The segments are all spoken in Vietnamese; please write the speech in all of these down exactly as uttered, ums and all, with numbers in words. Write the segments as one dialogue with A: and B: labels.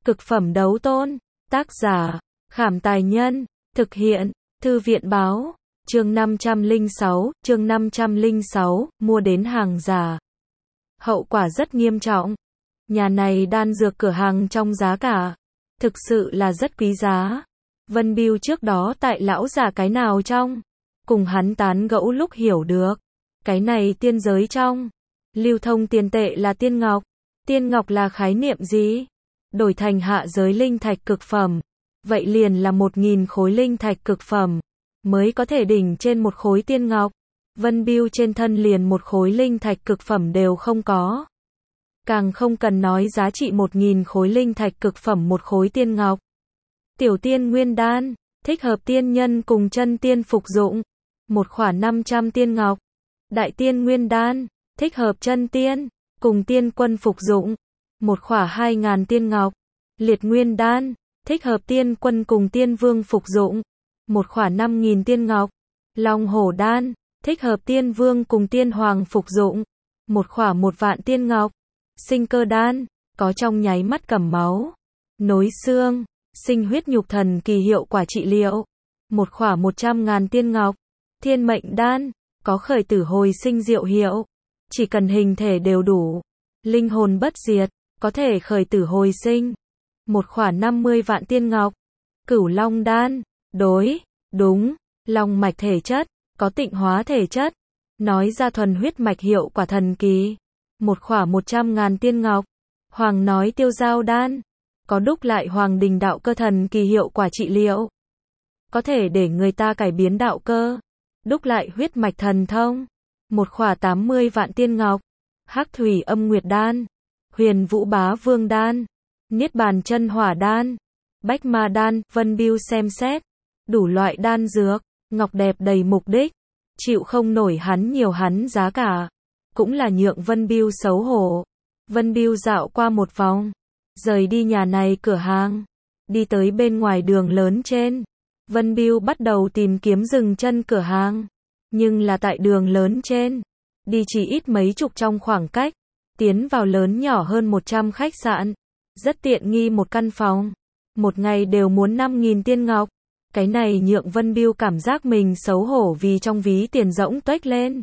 A: Cực phẩm đấu tôn. Tác giả, Khảm Tài Nhân. Thực hiện, Thư viện Báo. Chương năm trăm lẻ sáu, chương năm trăm lẻ sáu, mua đến hàng giả. Hậu quả rất nghiêm trọng. Nhà này đan dược cửa hàng trong giá cả. Thực sự là rất quý giá. Vân Biêu trước đó tại lão già cái nào trong. Cùng hắn tán gẫu lúc hiểu được. Cái này tiên giới trong. Lưu thông tiền tệ là tiên ngọc. Tiên ngọc là khái niệm gì? Đổi thành hạ giới linh thạch cực phẩm. Vậy liền là một nghìn khối linh thạch cực phẩm. Mới có thể đỉnh trên một khối tiên ngọc. Vân Biêu trên thân liền một khối linh thạch cực phẩm đều không có. Càng không cần nói giá trị một nghìn khối linh thạch cực phẩm một khối tiên ngọc. Tiểu tiên nguyên đan, thích hợp tiên nhân cùng chân tiên phục dụng. Một khỏa năm trăm tiên ngọc. Đại tiên nguyên đan, thích hợp chân tiên, cùng tiên quân phục dụng. Một khỏa hai ngàn tiên ngọc. Liệt nguyên đan, thích hợp tiên quân cùng tiên vương phục dụng. Một khỏa năm nghìn tiên ngọc. Long hổ đan, thích hợp tiên vương cùng tiên hoàng phục dụng. Một khỏa một vạn tiên ngọc. Sinh cơ đan, có trong nháy mắt cầm máu, nối xương, sinh huyết nhục thần kỳ hiệu quả trị liệu. Một khỏa một trăm ngàn tiên ngọc. Thiên mệnh đan, có khởi tử hồi sinh diệu hiệu. Chỉ cần hình thể đều đủ, linh hồn bất diệt, có thể khởi tử hồi sinh. Một khỏa năm mươi vạn tiên ngọc. Cửu long đan, đối, đúng, long mạch thể chất, có tịnh hóa thể chất. Nói ra thuần huyết mạch hiệu quả thần kỳ. Một khỏa một trăm ngàn tiên ngọc. Hoàng nói tiêu giao đan, có đúc lại hoàng đình đạo cơ thần kỳ hiệu quả trị liệu. Có thể để người ta cải biến đạo cơ, đúc lại huyết mạch thần thông. Một khỏa tám mươi vạn tiên ngọc. Hắc thủy âm nguyệt đan, huyền vũ bá vương đan, niết bàn chân hỏa đan, bách ma đan. Vân Biêu xem xét đủ loại đan dược, ngọc đẹp đầy mục đích, chịu không nổi hắn nhiều hắn giá cả, cũng là nhượng Vân Biêu xấu hổ. Vân Biêu dạo qua một vòng, rời đi nhà này cửa hàng, đi tới bên ngoài đường lớn trên. Vân Biêu bắt đầu tìm kiếm dừng chân cửa hàng, nhưng là tại đường lớn trên, đi chỉ ít mấy chục trong khoảng cách, tiến vào lớn nhỏ hơn một trăm khách sạn, rất tiện nghi một căn phòng, một ngày đều muốn năm nghìn tiên ngọc. Cái này nhượng Vân Biêu cảm giác mình xấu hổ vì trong ví tiền rỗng tuếch lên.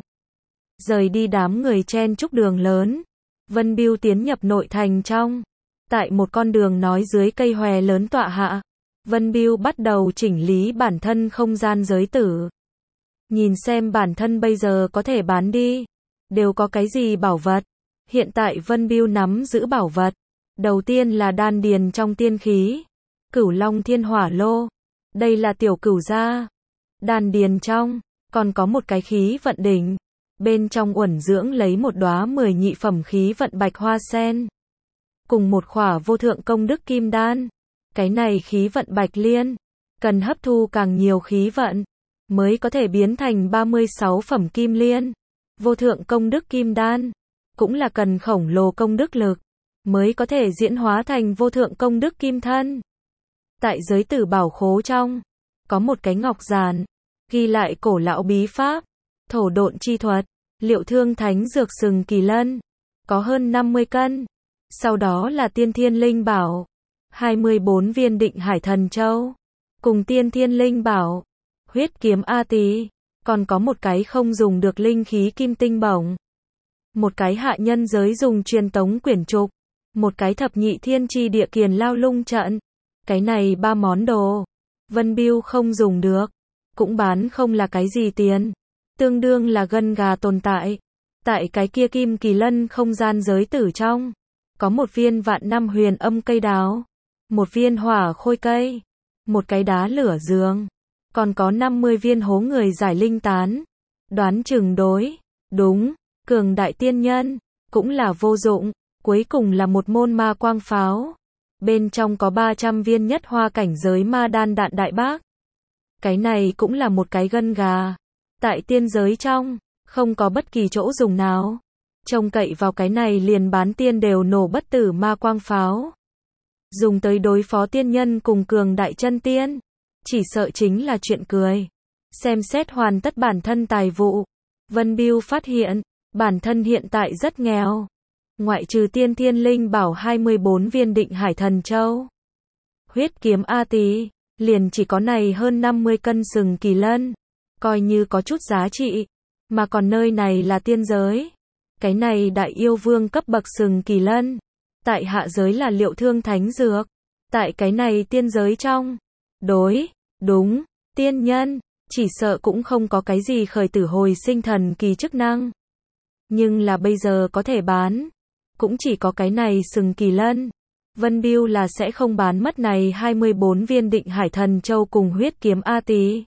A: Rời đi đám người chen chúc đường lớn, Vân Biêu tiến nhập nội thành trong. Tại một con đường nói dưới cây hòe lớn tọa hạ, Vân Biêu bắt đầu chỉnh lý bản thân không gian giới tử. Nhìn xem bản thân bây giờ có thể bán đi, đều có cái gì bảo vật. Hiện tại Vân Biêu nắm giữ bảo vật. Đầu tiên là đan điền trong tiên khí, Cửu Long Thiên Hỏa Lô. Đây là tiểu cửu gia. Đan điền trong, còn có một cái khí vận đỉnh. Bên trong uẩn dưỡng lấy một đóa mười nhị phẩm khí vận bạch hoa sen. Cùng một khỏa vô thượng công đức kim đan. Cái này khí vận bạch liên, cần hấp thu càng nhiều khí vận, mới có thể biến thành ba mươi sáu phẩm kim liên. Vô thượng công đức kim đan, cũng là cần khổng lồ công đức lực, mới có thể diễn hóa thành vô thượng công đức kim thân. Tại giới tử bảo khố trong, có một cái ngọc giản, ghi lại cổ lão bí pháp, thổ độn chi thuật, liệu thương thánh dược sừng kỳ lân, có hơn năm mươi cân. Sau đó là tiên thiên linh bảo, hai mươi bốn viên định hải thần châu, cùng tiên thiên linh bảo, huyết kiếm A Tỳ, còn có một cái không dùng được linh khí kim tinh bổng, một cái hạ nhân giới dùng truyền tống quyển trục, một cái thập nhị thiên chi địa kiền lao lung trận. Cái này ba món đồ, Vân Biêu không dùng được, cũng bán không là cái gì tiền, tương đương là gân gà tồn tại. Tại cái kia kim kỳ lân không gian giới tử trong, có một viên vạn năm huyền âm cây đào, một viên hỏa khôi cây, một cái đá lửa giường, còn có năm mươi viên hố người giải linh tán. Đoán chừng đối, đúng, cường đại tiên nhân, cũng là vô dụng. Cuối cùng là một môn ma quang pháo. Bên trong có ba trăm viên nhất hoa cảnh giới ma đan đạn đại bác. Cái này cũng là một cái gân gà. Tại tiên giới trong, không có bất kỳ chỗ dùng nào. Trông cậy vào cái này liền bán tiên đều nổ bất tử ma quang pháo. Dùng tới đối phó tiên nhân cùng cường đại chân tiên. Chỉ sợ chính là chuyện cười. Xem xét hoàn tất bản thân tài vụ. Vân Biêu phát hiện, bản thân hiện tại rất nghèo. Ngoại trừ tiên thiên linh bảo hai mươi bốn viên định hải thần châu, Huyết kiếm A Tỳ, liền chỉ có này hơn năm mươi cân sừng kỳ lân, coi như có chút giá trị, mà còn nơi này là tiên giới. Cái này đại yêu vương cấp bậc sừng kỳ lân, tại hạ giới là liệu thương thánh dược, tại cái này tiên giới trong, đối, đúng, tiên nhân, chỉ sợ cũng không có cái gì khởi tử hồi sinh thần kỳ chức năng. Nhưng là bây giờ có thể bán, cũng chỉ có cái này sừng kỳ lân. Vân Biêu là sẽ không bán mất này hai mươi bốn viên Định Hải Thần Châu cùng huyết kiếm A Tỳ.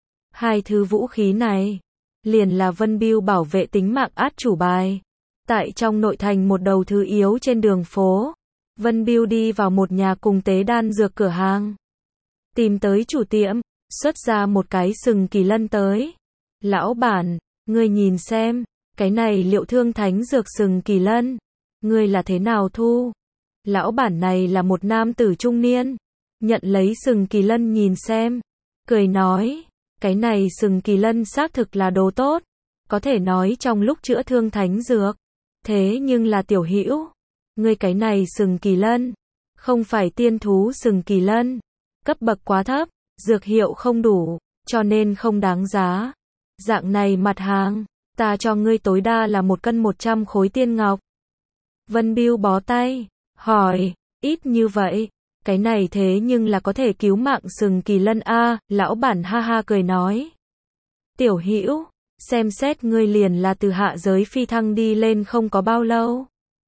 A: Hai thứ vũ khí này, liền là Vân Biêu bảo vệ tính mạng át chủ bài. Tại trong nội thành một đầu thứ yếu trên đường phố, Vân Biêu đi vào một nhà cùng tế đan dược cửa hàng. Tìm tới chủ tiệm, xuất ra một cái sừng kỳ lân tới. Lão bản, ngươi nhìn xem, cái này liệu thương thánh dược sừng kỳ lân, ngươi là thế nào thu? Lão bản này là một nam tử trung niên, nhận lấy sừng kỳ lân nhìn xem, cười nói, cái này sừng kỳ lân xác thực là đồ tốt, có thể nói trong lúc chữa thương thánh dược. Thế nhưng là tiểu hữu, ngươi cái này sừng kỳ lân, không phải tiên thú sừng kỳ lân, cấp bậc quá thấp, dược hiệu không đủ, cho nên không đáng giá. Dạng này mặt hàng, ta cho ngươi tối đa là một cân một trăm khối tiên ngọc. Vân Biêu bó tay, hỏi, ít như vậy, cái này thế nhưng là có thể cứu mạng sừng kỳ lân a, lão bản ha ha cười nói. Tiểu hữu, xem xét ngươi liền là từ hạ giới phi thăng đi lên không có bao lâu.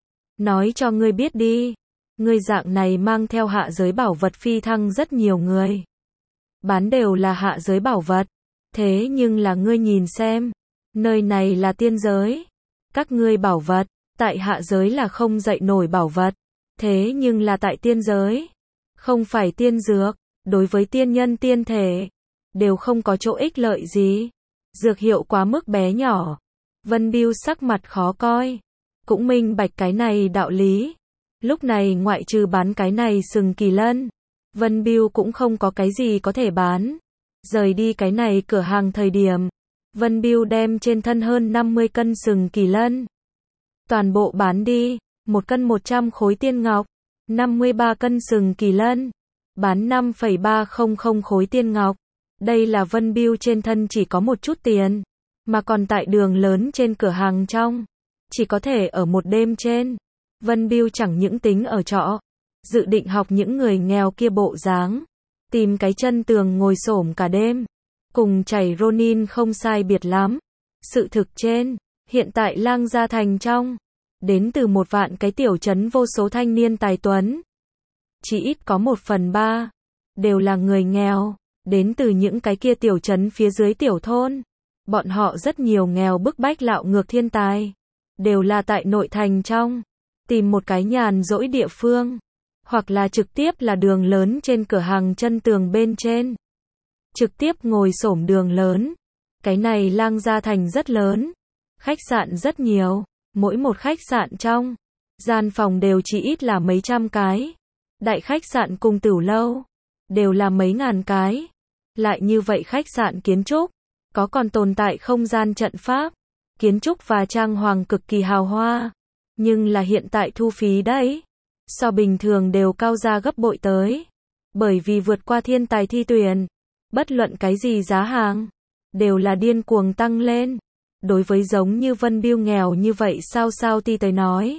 A: Nói cho ngươi biết đi, ngươi dạng này mang theo hạ giới bảo vật phi thăng rất nhiều người. Bán đều là hạ giới bảo vật, thế nhưng là ngươi nhìn xem, nơi này là tiên giới. Các ngươi bảo vật, tại hạ giới là không dậy nổi bảo vật, thế nhưng là tại tiên giới, không phải tiên dược, đối với tiên nhân tiên thể, đều không có chỗ ích lợi gì. Dược hiệu quá mức bé nhỏ. Vân Biêu sắc mặt khó coi, cũng minh bạch cái này đạo lý. Lúc này ngoại trừ bán cái này sừng kỳ lân, Vân Biêu cũng không có cái gì có thể bán. Rời đi cái này cửa hàng thời điểm, Vân Biêu đem trên thân hơn năm mươi cân sừng kỳ lân toàn bộ bán đi, một cân một trăm khối tiên ngọc, năm mươi ba cân sừng kỳ lân, bán năm phẩy ba không không khối tiên ngọc. Đây là Vân Biêu trên thân chỉ có một chút tiền, mà còn tại đường lớn trên cửa hàng trong, chỉ có thể ở một đêm trên. Vân Biêu chẳng những tính ở trọ, dự định học những người nghèo kia bộ dáng, tìm cái chân tường ngồi xổm cả đêm, cùng chảy Ronin không sai biệt lắm. Sự thực trên, hiện tại Lang Gia Thành trong, đến từ một vạn cái tiểu trấn vô số thanh niên tài tuấn. Chỉ ít có một phần ba, đều là người nghèo, đến từ những cái kia tiểu trấn phía dưới tiểu thôn. Bọn họ rất nhiều nghèo bức bách lạo ngược thiên tài, đều là tại nội thành trong, tìm một cái nhàn rỗi địa phương, hoặc là trực tiếp là đường lớn trên cửa hàng chân tường bên trên. Trực tiếp ngồi xổm đường lớn. Cái này Lang Gia Thành rất lớn, khách sạn rất nhiều, mỗi một khách sạn trong, gian phòng đều chỉ ít là mấy trăm cái. Đại khách sạn cùng tửu lâu, đều là mấy ngàn cái. Lại như vậy khách sạn kiến trúc, có còn tồn tại không gian trận pháp, kiến trúc và trang hoàng cực kỳ hào hoa. Nhưng là hiện tại thu phí đấy, so bình thường đều cao ra gấp bội tới. Bởi vì vượt qua thiên tài thi tuyển, bất luận cái gì giá hàng, đều là điên cuồng tăng lên. Đối với giống như Vân Biêu nghèo như vậy sao sao ti tới nói,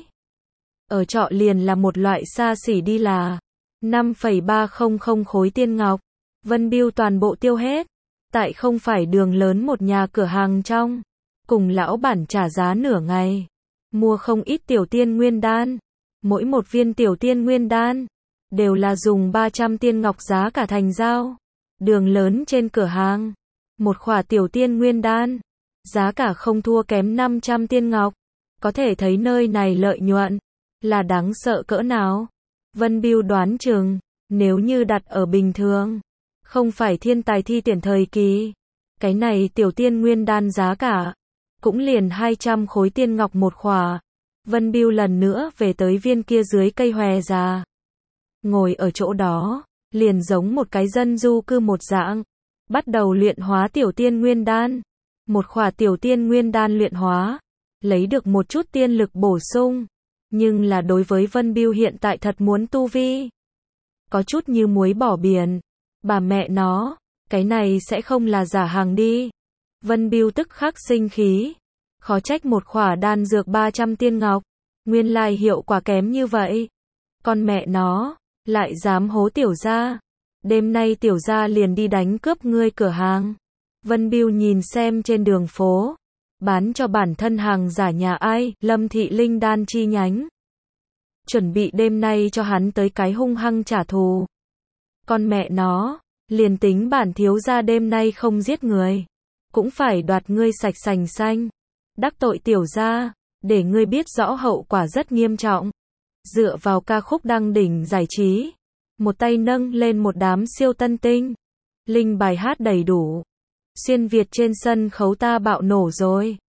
A: ở trọ liền là một loại xa xỉ đi là năm phẩy ba không không khối tiên ngọc. Vân Biêu toàn bộ tiêu hết, tại không phải đường lớn một nhà cửa hàng trong, cùng lão bản trả giá nửa ngày, mua không ít tiểu tiên nguyên đan. Mỗi một viên tiểu tiên nguyên đan, đều là dùng ba trăm tiên ngọc giá cả thành giao. Đường lớn trên cửa hàng, một khỏa tiểu tiên nguyên đan, giá cả không thua kém năm trăm tiên ngọc. Có thể thấy nơi này lợi nhuận, là đáng sợ cỡ nào. Vân Biêu đoán chừng, nếu như đặt ở bình thường, không phải thiên tài thi tuyển thời kỳ, cái này tiểu tiên nguyên đan giá cả, cũng liền hai trăm khối tiên ngọc một khỏa. Vân Biêu lần nữa về tới viên kia dưới cây hòe già. Ngồi ở chỗ đó, liền giống một cái dân du cư một dạng, bắt đầu luyện hóa tiểu tiên nguyên đan. Một khỏa tiểu tiên nguyên đan luyện hóa, lấy được một chút tiên lực bổ sung, nhưng là đối với Vân Biêu hiện tại thật muốn tu vi, có chút như muối bỏ biển. Bà mẹ nó, cái này sẽ không là giả hàng đi. Vân Bưu tức khắc sinh khí. Khó trách một khỏa đan dược ba trăm tiên ngọc. Nguyên lai hiệu quả kém như vậy. Con mẹ nó, lại dám hố tiểu gia. Đêm nay tiểu gia liền đi đánh cướp ngươi cửa hàng. Vân Bưu nhìn xem trên đường phố. Bán cho bản thân hàng giả nhà ai, Lâm Thị Linh đan chi nhánh. Chuẩn bị đêm nay cho hắn tới cái hung hăng trả thù. Con mẹ nó, liền tính bản thiếu gia đêm nay không giết người. Cũng phải đoạt ngươi sạch sành xanh. Đắc tội tiểu gia, để ngươi biết rõ hậu quả rất nghiêm trọng. Dựa vào ca khúc đăng đỉnh giải trí. Một tay nâng lên một đám siêu tân tinh. Linh bài hát đầy đủ. Xuyên Việt trên sân khấu ta bạo nổ rồi.